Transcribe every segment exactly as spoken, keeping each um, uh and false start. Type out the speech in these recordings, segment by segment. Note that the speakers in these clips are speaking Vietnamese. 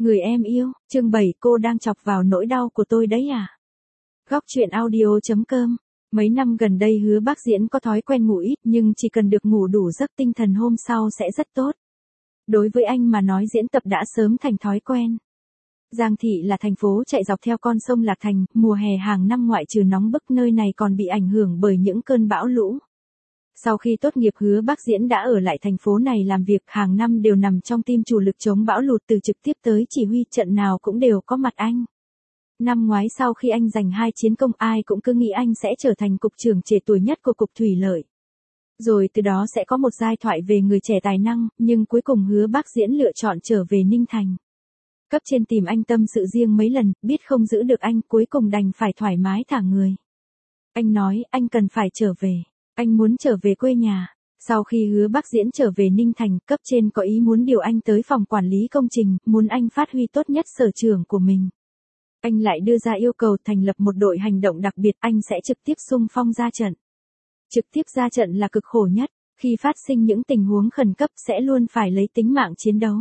Người em yêu, chương bảy cô đang chọc vào nỗi đau của tôi đấy à? Góc truyện audio.com. Mấy năm gần đây Hứa Bác Diễn có thói quen ngủ ít nhưng chỉ cần được ngủ đủ giấc tinh thần hôm sau sẽ rất tốt. Đối với anh mà nói diễn tập đã sớm thành thói quen. Giang Thị là thành phố chạy dọc theo con sông Lạc Thành, mùa hè hàng năm ngoại trừ nóng bức nơi này còn bị ảnh hưởng bởi những cơn bão lũ. Sau khi tốt nghiệp Hứa Bác Diễn đã ở lại thành phố này làm việc, hàng năm đều nằm trong team chủ lực chống bão lụt, từ trực tiếp tới chỉ huy trận nào cũng đều có mặt anh. Năm ngoái sau khi anh giành hai chiến công, ai cũng cứ nghĩ anh sẽ trở thành cục trưởng trẻ tuổi nhất của cục thủy lợi. Rồi từ đó sẽ có một giai thoại về người trẻ tài năng, nhưng cuối cùng Hứa Bác Diễn lựa chọn trở về Ninh Thành. Cấp trên tìm anh tâm sự riêng mấy lần, biết không giữ được anh, cuối cùng đành phải thoải mái thả người. Anh nói anh cần phải trở về. Anh muốn trở về quê nhà. Sau khi Hứa Bác Diễn trở về Ninh Thành, cấp trên có ý muốn điều anh tới phòng quản lý công trình, muốn anh phát huy tốt nhất sở trường của mình. Anh lại đưa ra yêu cầu thành lập một đội hành động đặc biệt, anh sẽ trực tiếp xung phong ra trận. Trực tiếp ra trận là cực khổ nhất, khi phát sinh những tình huống khẩn cấp sẽ luôn phải lấy tính mạng chiến đấu.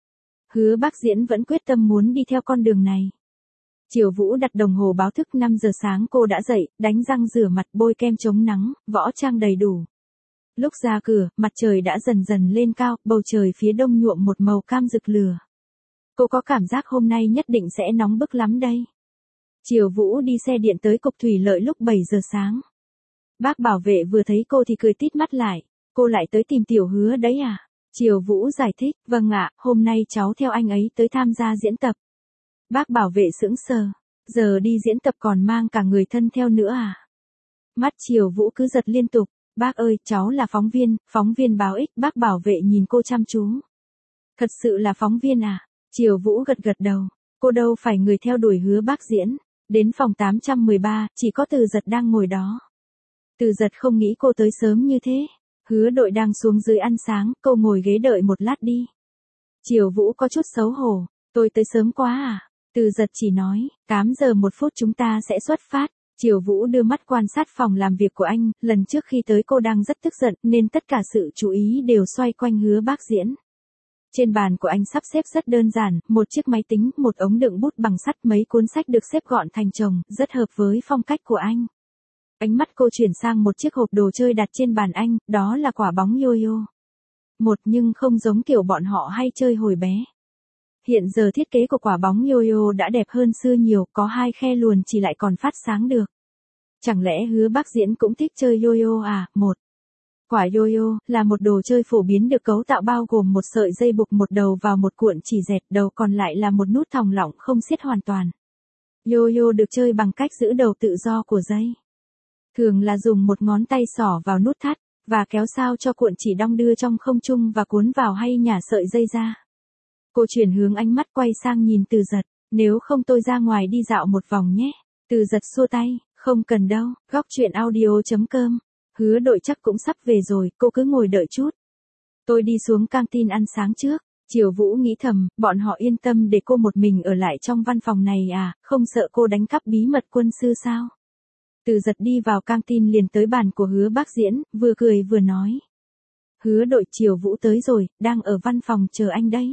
Hứa Bác Diễn vẫn quyết tâm muốn đi theo con đường này. Triều Vũ đặt đồng hồ báo thức năm giờ sáng, cô đã dậy, đánh răng rửa mặt, bôi kem chống nắng, võ trang đầy đủ. Lúc ra cửa, mặt trời đã dần dần lên cao, bầu trời phía đông nhuộm một màu cam rực lửa. Cô có cảm giác hôm nay nhất định sẽ nóng bức lắm đây. Triều Vũ đi xe điện tới cục thủy lợi lúc bảy giờ sáng. Bác bảo vệ vừa thấy cô thì cười tít mắt lại. Cô lại tới tìm Tiểu Hứa đấy à? Triều Vũ giải thích, vâng ạ, hôm nay cháu theo anh ấy tới tham gia diễn tập. Bác bảo vệ sững sờ, giờ đi diễn tập còn mang cả người thân theo nữa à? Mắt Triều Vũ cứ giật liên tục, bác ơi, cháu là phóng viên, phóng viên báo ích. Bác bảo vệ nhìn cô chăm chú. Thật sự là phóng viên à? Triều Vũ gật gật đầu, cô đâu phải người theo đuổi Hứa Bác Diễn. Đến phòng tám trăm mười ba, chỉ có Từ Giật đang ngồi đó. Từ Giật không nghĩ cô tới sớm như thế. Hứa Đội đang xuống dưới ăn sáng, cô ngồi ghế đợi một lát đi. Triều Vũ có chút xấu hổ, tôi tới sớm quá à? Từ Giật chỉ nói, tám giờ một phút chúng ta sẽ xuất phát. Triều Vũ đưa mắt quan sát phòng làm việc của anh, lần trước khi tới cô đang rất tức giận nên tất cả sự chú ý đều xoay quanh Hứa Bác Diễn. Trên bàn của anh sắp xếp rất đơn giản, một chiếc máy tính, một ống đựng bút bằng sắt, mấy cuốn sách được xếp gọn thành chồng, rất hợp với phong cách của anh. Ánh mắt cô chuyển sang một chiếc hộp đồ chơi đặt trên bàn anh, đó là quả bóng yo-yo. Một nhưng không giống kiểu bọn họ hay chơi hồi bé. Hiện giờ thiết kế của quả bóng yo-yo đã đẹp hơn xưa nhiều, có hai khe luồn chỉ lại còn phát sáng được. Chẳng lẽ Hứa Bác Diễn cũng thích chơi yo-yo à? Một quả yo-yo là một đồ chơi phổ biến được cấu tạo bao gồm một sợi dây buộc một đầu vào một cuộn chỉ dẹt, đầu còn lại là một nút thòng lọng không siết hoàn toàn. Yo-yo được chơi bằng cách giữ đầu tự do của dây. Thường là dùng một ngón tay xỏ vào nút thắt, và kéo sao cho cuộn chỉ đong đưa trong không trung và cuốn vào hay nhả sợi dây ra. Cô chuyển hướng ánh mắt quay sang nhìn Từ Giật, nếu không tôi ra ngoài đi dạo một vòng nhé. Từ Giật xua tay, không cần đâu. Góc truyện audio.com. Hứa Đội chắc cũng sắp về rồi, cô cứ ngồi đợi chút. Tôi đi xuống căng tin ăn sáng trước. Triều Vũ nghĩ thầm, bọn họ yên tâm để cô một mình ở lại trong văn phòng này à, không sợ cô đánh cắp bí mật quân sư sao? Từ Giật đi vào căng tin liền tới bàn của Hứa Bác Diễn, vừa cười vừa nói. Hứa Đội, Triều Vũ tới rồi, đang ở văn phòng chờ anh đấy.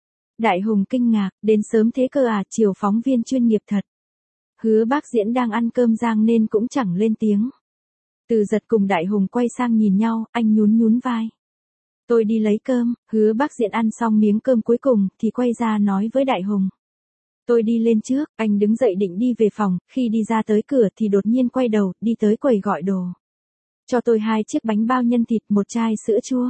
Đại Hùng kinh ngạc, đến sớm thế cơ à? Triều phóng viên chuyên nghiệp thật. Hứa Bác Diễn đang ăn cơm rang nên cũng chẳng lên tiếng. Từ Giật cùng Đại Hùng quay sang nhìn nhau, anh nhún nhún vai. Tôi đi lấy cơm. Hứa Bác Diễn ăn xong miếng cơm cuối cùng thì quay ra nói với Đại Hùng. Tôi đi lên trước. Anh đứng dậy định đi về phòng, khi đi ra tới cửa thì đột nhiên quay đầu, đi tới quầy gọi đồ. Cho tôi hai chiếc bánh bao nhân thịt, một chai sữa chua.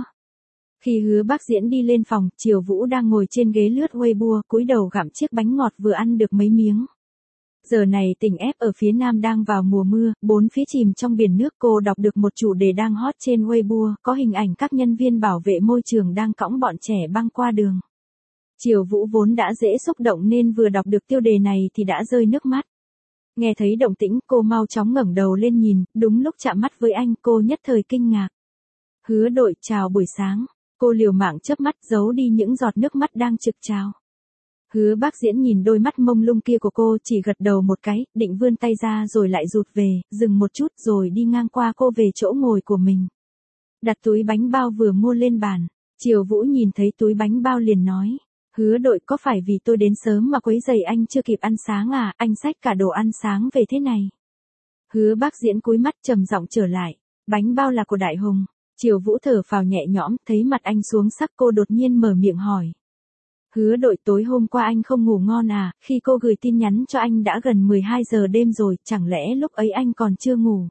Khi Hứa Bác Diễn đi lên phòng, Triều Vũ đang ngồi trên ghế lướt Weibo, cúi đầu gặm chiếc bánh ngọt vừa ăn được mấy miếng. Giờ này tỉnh ép ở phía Nam đang vào mùa mưa, bốn phía chìm trong biển nước. Cô đọc được một chủ đề đang hot trên Weibo, có hình ảnh các nhân viên bảo vệ môi trường đang cõng bọn trẻ băng qua đường. Triều Vũ vốn đã dễ xúc động nên vừa đọc được tiêu đề này thì đã rơi nước mắt. Nghe thấy động tĩnh, cô mau chóng ngẩng đầu lên nhìn, đúng lúc chạm mắt với anh, cô nhất thời kinh ngạc. Hứa Đội, chào buổi sáng. Cô liều mạng chớp mắt giấu đi những giọt nước mắt đang trực trào. Hứa Bác Diễn nhìn đôi mắt mông lung kia của cô, chỉ gật đầu một cái, định vươn tay ra rồi lại rụt về, dừng một chút rồi đi ngang qua cô về chỗ ngồi của mình. Đặt túi bánh bao vừa mua lên bàn. Triều Vũ nhìn thấy túi bánh bao liền nói. Hứa Đội, có phải vì tôi đến sớm mà quấy rầy anh chưa kịp ăn sáng à, anh xách cả đồ ăn sáng về thế này. Hứa Bác Diễn cúi mắt trầm giọng trở lại, bánh bao là của Đại Hùng. Triều Vũ thở phào nhẹ nhõm, thấy mặt anh xuống sắc, cô đột nhiên mở miệng hỏi. Hứa Đội, tối hôm qua anh không ngủ ngon à, khi cô gửi tin nhắn cho anh đã gần mười hai giờ đêm rồi, chẳng lẽ lúc ấy anh còn chưa ngủ.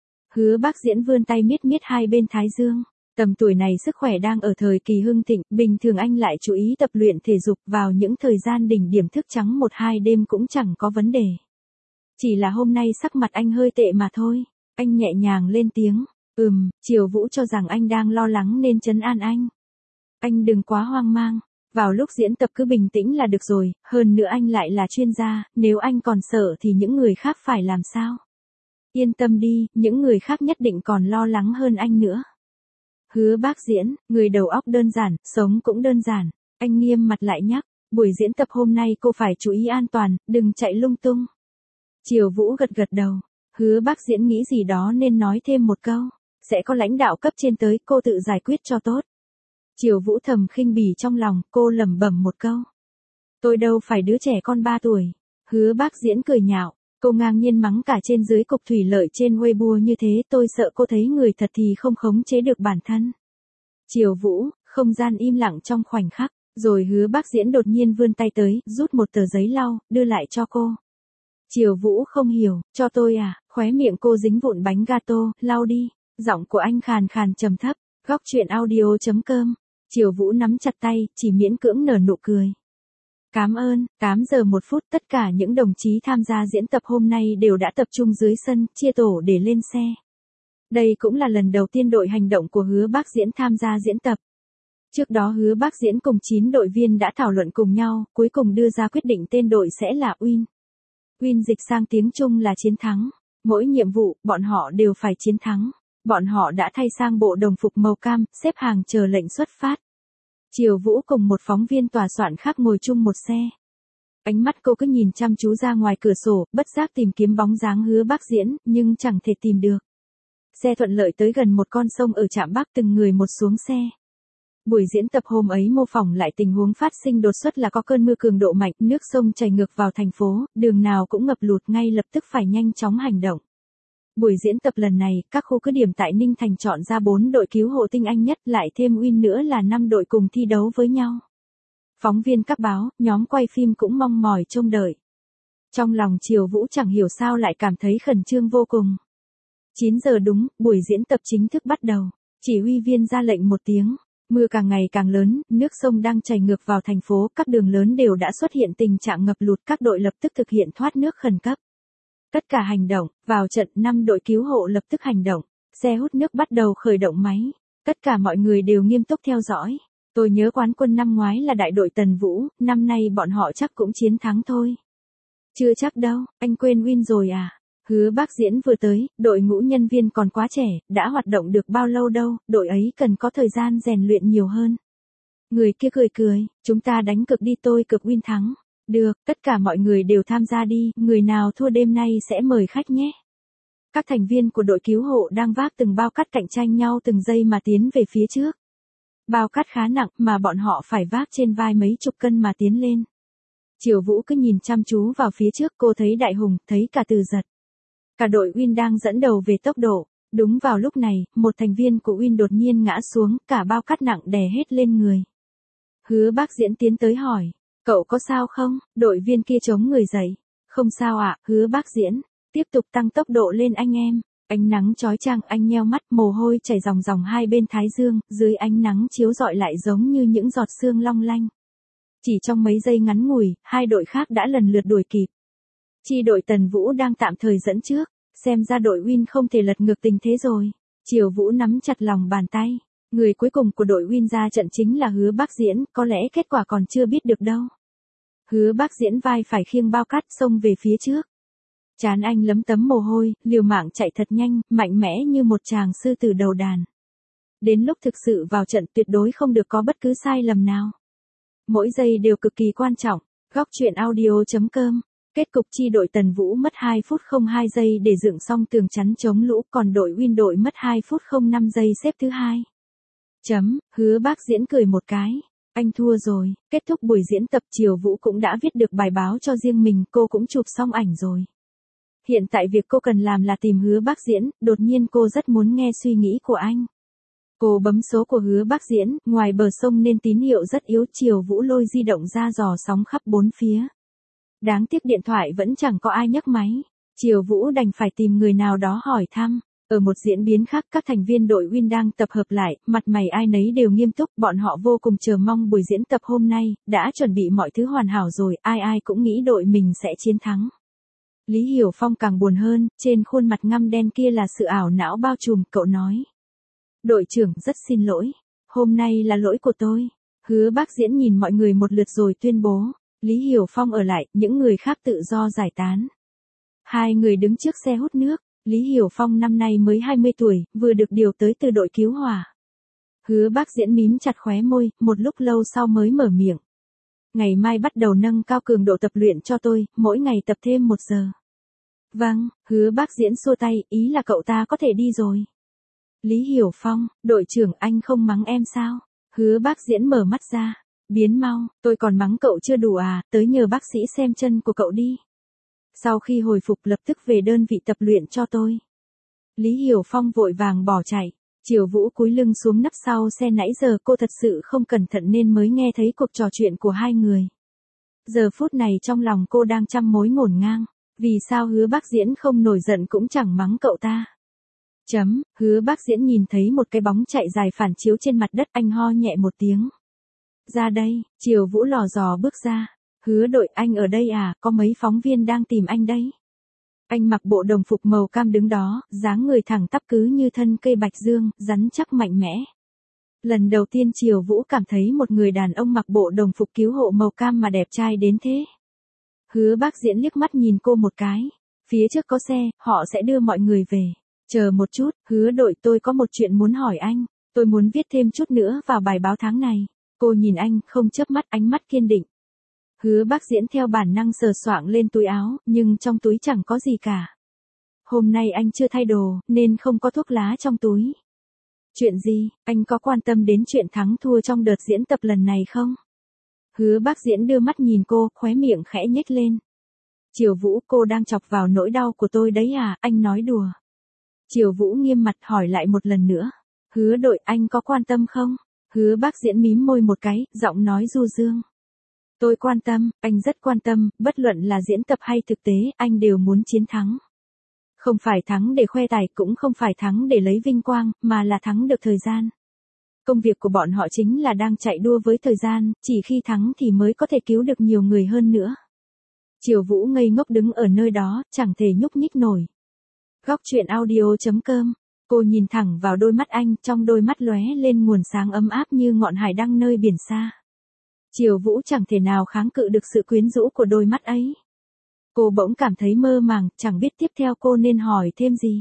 Hứa Bác Diễn vươn tay miết miết hai bên thái dương. Tầm tuổi này sức khỏe đang ở thời kỳ hưng thịnh, bình thường anh lại chú ý tập luyện thể dục, vào những thời gian đỉnh điểm thức trắng một hai đêm cũng chẳng có vấn đề. Chỉ là hôm nay sắc mặt anh hơi tệ mà thôi. Anh nhẹ nhàng lên tiếng. Ừm, Triều Vũ cho rằng anh đang lo lắng nên trấn an anh. Anh đừng quá hoang mang. Vào lúc diễn tập cứ bình tĩnh là được rồi, hơn nữa anh lại là chuyên gia, nếu anh còn sợ thì những người khác phải làm sao? Yên tâm đi, những người khác nhất định còn lo lắng hơn anh nữa. Hứa Bác Diễn, người đầu óc đơn giản, sống cũng đơn giản. Anh nghiêm mặt lại nhắc, buổi diễn tập hôm nay cô phải chú ý an toàn, đừng chạy lung tung. Triều Vũ gật gật đầu. Hứa Bác Diễn nghĩ gì đó nên nói thêm một câu. Sẽ có lãnh đạo cấp trên tới, cô tự giải quyết cho tốt. Triều Vũ thầm khinh bỉ trong lòng, cô lẩm bẩm một câu. Tôi đâu phải đứa trẻ con ba tuổi. Hứa Bác Diễn cười nhạo. Cô ngang nhiên mắng cả trên dưới cục thủy lợi trên Weibo như thế, tôi sợ cô thấy người thật thì không khống chế được bản thân. Triều Vũ, không gian im lặng trong khoảnh khắc, rồi Hứa Bác Diễn đột nhiên vươn tay tới, rút một tờ giấy lau, đưa lại cho cô. Triều Vũ không hiểu, cho tôi à, khóe miệng cô dính vụn bánh gato, lau đi. Giọng của anh khàn khàn trầm thấp, góc truyện audio chấm com. Triều Vũ nắm chặt tay, chỉ miễn cưỡng nở nụ cười. Cảm ơn. Tám giờ một phút, tất cả những đồng chí tham gia diễn tập hôm nay đều đã tập trung dưới sân, chia tổ để lên xe. Đây cũng là lần đầu tiên đội hành động của Hứa Bác Diễn tham gia diễn tập. Trước đó Hứa Bác Diễn cùng chín đội viên đã thảo luận cùng nhau, cuối cùng đưa ra quyết định tên đội sẽ là Win. Win dịch sang tiếng Trung là chiến thắng. Mỗi nhiệm vụ, bọn họ đều phải chiến thắng. Bọn họ đã thay sang bộ đồng phục màu cam, xếp hàng chờ lệnh xuất phát. Triều Vũ cùng một phóng viên tòa soạn khác ngồi chung một xe. Ánh mắt cô cứ nhìn chăm chú ra ngoài cửa sổ, bất giác tìm kiếm bóng dáng Hứa Bác Diễn, nhưng chẳng thể tìm được. Xe thuận lợi tới gần một con sông ở trạm Bắc, từng người một xuống xe. Buổi diễn tập hôm ấy mô phỏng lại tình huống phát sinh đột xuất là có cơn mưa cường độ mạnh, nước sông chảy ngược vào thành phố, đường nào cũng ngập lụt, ngay lập tức phải nhanh chóng hành động. Buổi diễn tập lần này, các khu cứ điểm tại Ninh Thành chọn ra bốn đội cứu hộ tinh anh nhất, lại thêm Win nữa là năm đội cùng thi đấu với nhau. Phóng viên các báo, nhóm quay phim cũng mong mỏi trông đợi. Trong lòng Triều Vũ chẳng hiểu sao lại cảm thấy khẩn trương vô cùng. chín giờ đúng, buổi diễn tập chính thức bắt đầu. Chỉ huy viên ra lệnh một tiếng. Mưa càng ngày càng lớn, nước sông đang chảy ngược vào thành phố, các đường lớn đều đã xuất hiện tình trạng ngập lụt, các đội lập tức thực hiện thoát nước khẩn cấp. Tất cả hành động, vào trận, năm đội cứu hộ lập tức hành động, xe hút nước bắt đầu khởi động máy. Tất cả mọi người đều nghiêm túc theo dõi. Tôi nhớ quán quân năm ngoái là đại đội Tần Vũ, năm nay bọn họ chắc cũng chiến thắng thôi. Chưa chắc đâu, anh quên Win rồi à? Hứa Bác Diễn vừa tới, đội ngũ nhân viên còn quá trẻ, đã hoạt động được bao lâu đâu, đội ấy cần có thời gian rèn luyện nhiều hơn. Người kia cười cười, chúng ta đánh cược đi, tôi cược Win thắng. Được, tất cả mọi người đều tham gia đi, người nào thua đêm nay sẽ mời khách nhé. Các thành viên của đội cứu hộ đang vác từng bao cát cạnh tranh nhau từng giây mà tiến về phía trước. Bao cát khá nặng mà bọn họ phải vác trên vai mấy chục cân mà tiến lên. Triều Vũ cứ nhìn chăm chú vào phía trước, cô thấy Đại Hùng, thấy cả Từ Giật. Cả đội Win đang dẫn đầu về tốc độ. Đúng vào lúc này, một thành viên của Win đột nhiên ngã xuống, cả bao cát nặng đè hết lên người. Hứa Bác Diễn tiến tới hỏi, cậu có sao không? Đội viên kia chống người dậy. Không sao ạ, à, Hứa Bác Diễn. Tiếp tục tăng tốc độ lên anh em. Ánh nắng chói chang, anh nheo mắt, mồ hôi chảy ròng ròng hai bên thái dương, dưới ánh nắng chiếu rọi lại giống như những giọt sương long lanh. Chỉ trong mấy giây ngắn ngủi, hai đội khác đã lần lượt đuổi kịp. Chi đội Tần Vũ đang tạm thời dẫn trước, xem ra đội Win không thể lật ngược tình thế rồi. Triều Vũ nắm chặt lòng bàn tay. Người cuối cùng của đội Win ra trận chính là Hứa Bác Diễn, có lẽ kết quả còn chưa biết được đâu. Hứa Bác Diễn vai phải khiêng bao cát xông về phía trước. Trán anh lấm tấm mồ hôi, liều mạng chạy thật nhanh, mạnh mẽ như một chàng sư tử đầu đàn. Đến lúc thực sự vào trận tuyệt đối không được có bất cứ sai lầm nào. Mỗi giây đều cực kỳ quan trọng. Góc truyện audio chấm com. Kết cục chi đội Tần Vũ mất hai phút không hai giây để dựng xong tường chắn chống lũ, còn đội Win đội mất hai phút không năm giây xếp thứ hai. Chấm, Hứa Bác Diễn cười một cái. Anh thua rồi, kết thúc buổi diễn tập Triều Vũ cũng đã viết được bài báo cho riêng mình, cô cũng chụp xong ảnh rồi. Hiện tại việc cô cần làm là tìm Hứa Bác Diễn, đột nhiên cô rất muốn nghe suy nghĩ của anh. Cô bấm số của Hứa Bác Diễn, ngoài bờ sông nên tín hiệu rất yếu, Triều Vũ lôi di động ra dò sóng khắp bốn phía. Đáng tiếc điện thoại vẫn chẳng có ai nhấc máy. Triều Vũ đành phải tìm người nào đó hỏi thăm. Ở một diễn biến khác, các thành viên đội Win đang tập hợp lại, mặt mày ai nấy đều nghiêm túc, bọn họ vô cùng chờ mong buổi diễn tập hôm nay, đã chuẩn bị mọi thứ hoàn hảo rồi, ai ai cũng nghĩ đội mình sẽ chiến thắng. Lý Hiểu Phong càng buồn hơn, trên khuôn mặt ngăm đen kia là sự ảo não bao trùm, cậu nói. Đội trưởng, rất xin lỗi, hôm nay là lỗi của tôi. Hứa Bác Diễn nhìn mọi người một lượt rồi tuyên bố, Lý Hiểu Phong ở lại, những người khác tự do giải tán. Hai người đứng trước xe hút nước. Lý Hiểu Phong năm nay mới hai mươi tuổi, vừa được điều tới từ đội cứu hỏa. Hứa Bác Diễn mím chặt khóe môi, một lúc lâu sau mới mở miệng. Ngày mai bắt đầu nâng cao cường độ tập luyện cho tôi, mỗi ngày tập thêm một giờ. Vâng, Hứa Bác Diễn xua tay, ý là cậu ta có thể đi rồi. Lý Hiểu Phong, đội trưởng, anh không mắng em sao? Hứa Bác Diễn mở mắt ra. Biến mau, tôi còn mắng cậu chưa đủ à, tới nhờ bác sĩ xem chân của cậu đi. Sau khi hồi phục lập tức về đơn vị tập luyện cho tôi. Lý Hiểu Phong vội vàng bỏ chạy. Triều Vũ cúi lưng xuống nắp sau xe, nãy giờ cô thật sự không cẩn thận nên mới nghe thấy cuộc trò chuyện của hai người. Giờ phút này trong lòng cô đang trăm mối ngổn ngang. Vì sao Hứa Bác Diễn không nổi giận cũng chẳng mắng cậu ta. Chấm, Hứa Bác Diễn nhìn thấy một cái bóng chạy dài phản chiếu trên mặt đất, anh ho nhẹ một tiếng. Ra đây, Triều Vũ lò dò bước ra. Hứa đội, anh ở đây à, có mấy phóng viên đang tìm anh đấy. Anh mặc bộ đồng phục màu cam đứng đó, dáng người thẳng tắp cứ như thân cây bạch dương, rắn chắc mạnh mẽ. Lần đầu tiên Triều Vũ cảm thấy một người đàn ông mặc bộ đồng phục cứu hộ màu cam mà đẹp trai đến thế. Hứa Bác Diễn liếc mắt nhìn cô một cái. Phía trước có xe, họ sẽ đưa mọi người về. Chờ một chút, Hứa đội, tôi có một chuyện muốn hỏi anh. Tôi muốn viết thêm chút nữa vào bài báo tháng này. Cô nhìn anh, không chớp mắt, ánh mắt kiên định. Hứa Bác Diễn theo bản năng sờ soạng lên túi áo, nhưng trong túi chẳng có gì cả. Hôm nay anh chưa thay đồ, nên không có thuốc lá trong túi. Chuyện gì, anh có quan tâm đến chuyện thắng thua trong đợt diễn tập lần này không? Hứa Bác Diễn đưa mắt nhìn cô, khóe miệng khẽ nhếch lên. Triều Vũ, cô đang chọc vào nỗi đau của tôi đấy à, anh nói đùa. Triều Vũ nghiêm mặt hỏi lại một lần nữa. Hứa đội, anh có quan tâm không? Hứa Bác Diễn mím môi một cái, giọng nói du dương. Tôi quan tâm, anh rất quan tâm, bất luận là diễn tập hay thực tế, anh đều muốn chiến thắng. Không phải thắng để khoe tài, cũng không phải thắng để lấy vinh quang, mà là thắng được thời gian. Công việc của bọn họ chính là đang chạy đua với thời gian, chỉ khi thắng thì mới có thể cứu được nhiều người hơn nữa. Triều Vũ ngây ngốc đứng ở nơi đó, chẳng thể nhúc nhích nổi. Góc truyện audio chấm com. Cô nhìn thẳng vào đôi mắt anh, trong đôi mắt lóe lên nguồn sáng ấm áp như ngọn hải đăng nơi biển xa. Triều Vũ chẳng thể nào kháng cự được sự quyến rũ của đôi mắt ấy. Cô bỗng cảm thấy mơ màng, chẳng biết tiếp theo cô nên hỏi thêm gì.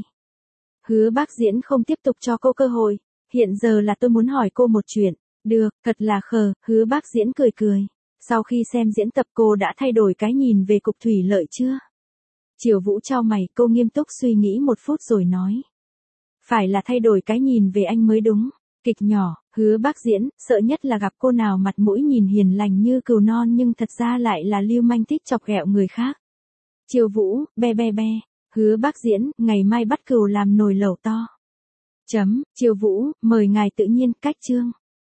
Hứa Bác Diễn không tiếp tục cho cô cơ hội. Hiện giờ là tôi muốn hỏi cô một chuyện. Được, thật là khờ, Hứa Bác Diễn cười cười. Sau khi xem diễn tập cô đã thay đổi cái nhìn về cục thủy lợi chưa? Triều Vũ chau mày, cô nghiêm túc suy nghĩ một phút rồi nói. Phải là thay đổi cái nhìn về anh mới đúng. Kịch nhỏ, Hứa Bác Diễn, sợ nhất là gặp cô nào mặt mũi nhìn hiền lành như cừu non nhưng thật ra lại là lưu manh thích chọc ghẹo người khác. Triều Vũ, be be be, Hứa Bác Diễn, ngày mai bắt cừu làm nồi lẩu to. Chấm, Triều Vũ, mời ngài tự nhiên, cách chương.